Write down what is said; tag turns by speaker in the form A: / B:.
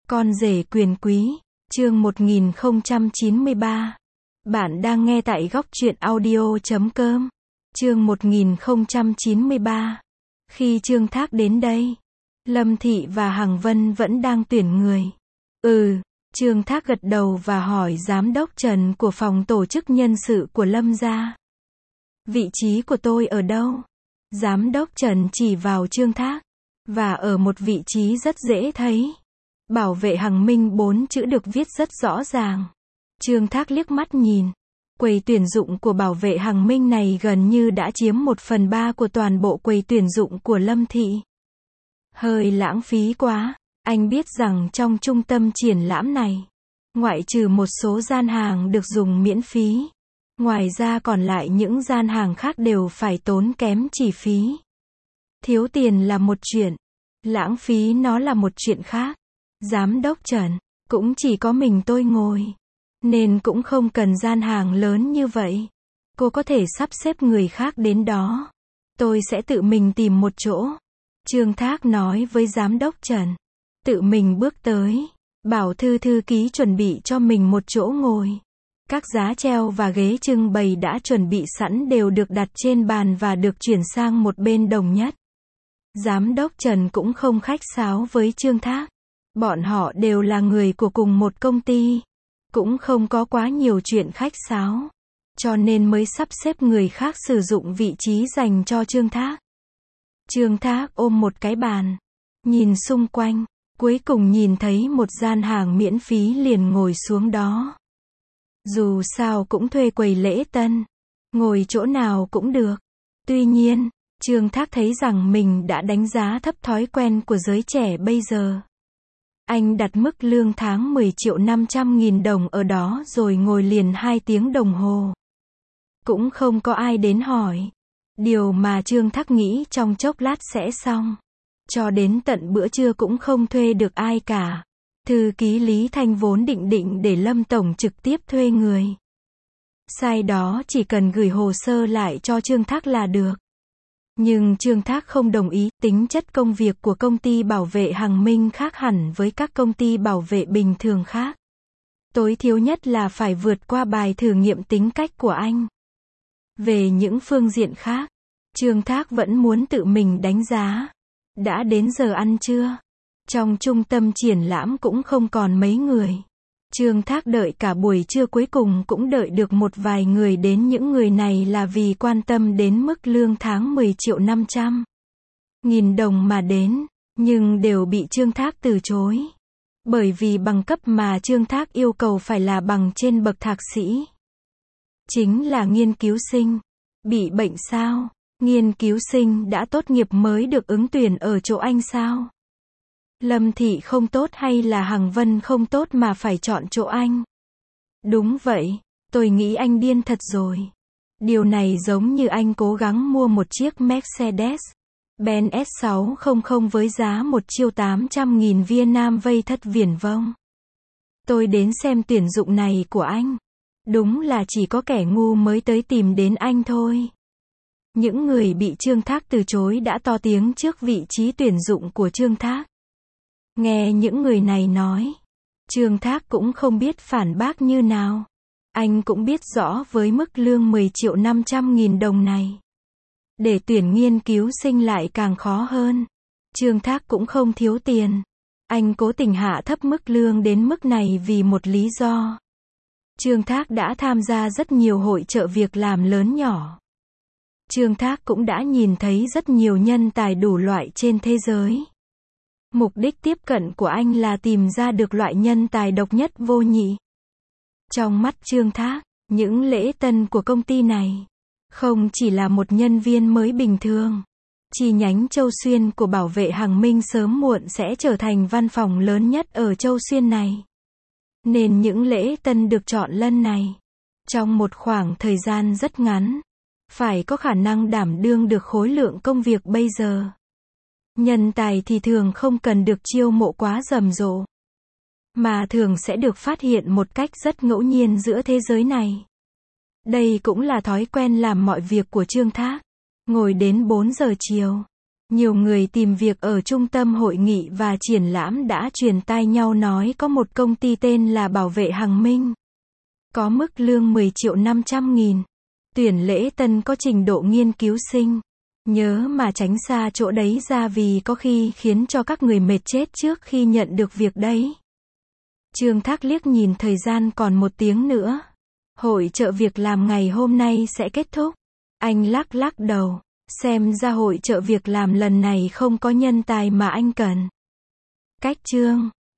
A: Con rể quyền quý, chương 1093. Bạn đang nghe tại góc truyện audio.com. Chương 1093. Khi Trương Thác đến đây, Lâm Thị và Hằng Vân vẫn đang tuyển người. Trương Thác gật đầu và hỏi giám đốc Trần của phòng tổ chức nhân sự của Lâm gia. Vị trí của tôi ở đâu? Giám đốc Trần chỉ vào Trương Thác. Và ở một vị trí rất dễ thấy. Bảo vệ Hằng Minh 4 chữ được viết rất rõ ràng. Trương Thác liếc mắt nhìn. Quầy tuyển dụng của bảo vệ Hằng Minh này gần như đã chiếm 1/3 của toàn bộ quầy tuyển dụng của Lâm Thị. Hơi lãng phí quá. Anh biết rằng trong trung tâm triển lãm này, ngoại trừ một số gian hàng được dùng miễn phí, ngoài ra còn lại những gian hàng khác đều phải tốn kém chi phí. Thiếu tiền là một chuyện, lãng phí nó là một chuyện khác. Giám đốc Trần, cũng chỉ có mình tôi ngồi, nên cũng không cần gian hàng lớn như vậy. Cô có thể sắp xếp người khác đến đó. Tôi sẽ tự mình tìm một chỗ. Trương Thác nói với giám đốc Trần. Tự mình bước tới, bảo thư ký chuẩn bị cho mình một chỗ ngồi. Các giá treo và ghế trưng bày đã chuẩn bị sẵn đều được đặt trên bàn và được chuyển sang một bên đồng nhất. Giám đốc Trần cũng không khách sáo với Trương Thác. Bọn họ đều là người của cùng một công ty. Cũng không có quá nhiều chuyện khách sáo. Cho nên mới sắp xếp người khác sử dụng vị trí dành cho Trương Thác. Trương Thác ôm một cái bàn. Nhìn xung quanh. Cuối cùng nhìn thấy một gian hàng miễn phí liền ngồi xuống đó. Dù sao cũng thuê quầy lễ tân. Ngồi chỗ nào cũng được. Tuy nhiên, Trương Thác thấy rằng mình đã đánh giá thấp thói quen của giới trẻ bây giờ. Anh đặt mức lương tháng 10.500.000 đồng ở đó rồi ngồi liền 2 tiếng đồng hồ. Cũng không có ai đến hỏi. Điều mà Trương Thác nghĩ trong chốc lát sẽ xong. Cho đến tận bữa trưa cũng không thuê được ai cả. Thư ký Lý Thanh vốn định để Lâm Tổng trực tiếp thuê người. Sai đó chỉ cần gửi hồ sơ lại cho Trương Thác là được. Nhưng Trương Thác không đồng ý, tính chất công việc của công ty bảo vệ Hằng Minh khác hẳn với các công ty bảo vệ bình thường khác. Tối thiểu nhất là phải vượt qua bài thử nghiệm tính cách của anh. Về những phương diện khác, Trương Thác vẫn muốn tự mình đánh giá. Đã đến giờ ăn trưa. Trong trung tâm triển lãm cũng không còn mấy người. Trương Thác đợi cả buổi trưa cuối cùng cũng đợi được một vài người đến. Những người này là vì quan tâm đến mức lương tháng 10.500.000 đồng mà đến, nhưng đều bị Trương Thác từ chối. Bởi vì bằng cấp mà Trương Thác yêu cầu phải là bằng trên bậc thạc sĩ. Chính là nghiên cứu sinh. Bị bệnh sao? Nghiên cứu sinh đã tốt nghiệp mới được ứng tuyển ở chỗ anh sao? Lâm Thị không tốt hay là Hằng Vân không tốt mà phải chọn chỗ anh? Đúng vậy, tôi nghĩ anh điên thật rồi. Điều này giống như anh cố gắng mua một chiếc Mercedes-Benz S600 với giá 1.800.000 Việt Nam vây thất viển vông. Tôi đến xem tuyển dụng này của anh. Đúng là chỉ có kẻ ngu mới tới tìm đến anh thôi. Những người bị Trương Thác từ chối đã to tiếng trước vị trí tuyển dụng của Trương Thác. Nghe những người này nói, Trương Thác cũng không biết phản bác như nào. Anh cũng biết rõ với mức lương 10.500.000 đồng này. Để tuyển nghiên cứu sinh lại càng khó hơn. Trương Thác cũng không thiếu tiền. Anh cố tình hạ thấp mức lương đến mức này vì một lý do. Trương Thác đã tham gia rất nhiều hội chợ việc làm lớn nhỏ. Trương Thác cũng đã nhìn thấy rất nhiều nhân tài đủ loại trên thế giới. Mục đích tiếp cận của anh là tìm ra được loại nhân tài độc nhất vô nhị. Trong mắt Trương Thác, những lễ tân của công ty này không chỉ là một nhân viên mới bình thường. Chi nhánh Châu Xuyên của bảo vệ Hằng Minh sớm muộn sẽ trở thành văn phòng lớn nhất ở Châu Xuyên này. Nên những lễ tân được chọn lần này, trong một khoảng thời gian rất ngắn, phải có khả năng đảm đương được khối lượng công việc bây giờ. Nhân tài thì thường không cần được chiêu mộ quá rầm rộ, mà thường sẽ được phát hiện một cách rất ngẫu nhiên giữa thế giới này. Đây cũng là thói quen làm mọi việc của Trương Thác. Ngồi đến 4 giờ chiều, Nhiều người tìm việc ở trung tâm hội nghị và triển lãm đã truyền tai nhau nói có một công ty tên là Bảo vệ Hằng Minh. Có mức lương 10.500.000. Tuyển lễ tân có trình độ nghiên cứu sinh. Nhớ mà tránh xa chỗ đấy ra vì có khi khiến cho các người mệt chết trước khi nhận được việc đấy. Trương Thác liếc nhìn thời gian còn 1 tiếng nữa. Hội chợ việc làm ngày hôm nay sẽ kết thúc. Anh lắc lắc đầu. Xem ra hội chợ việc làm lần này không có nhân tài mà anh cần. Cách chương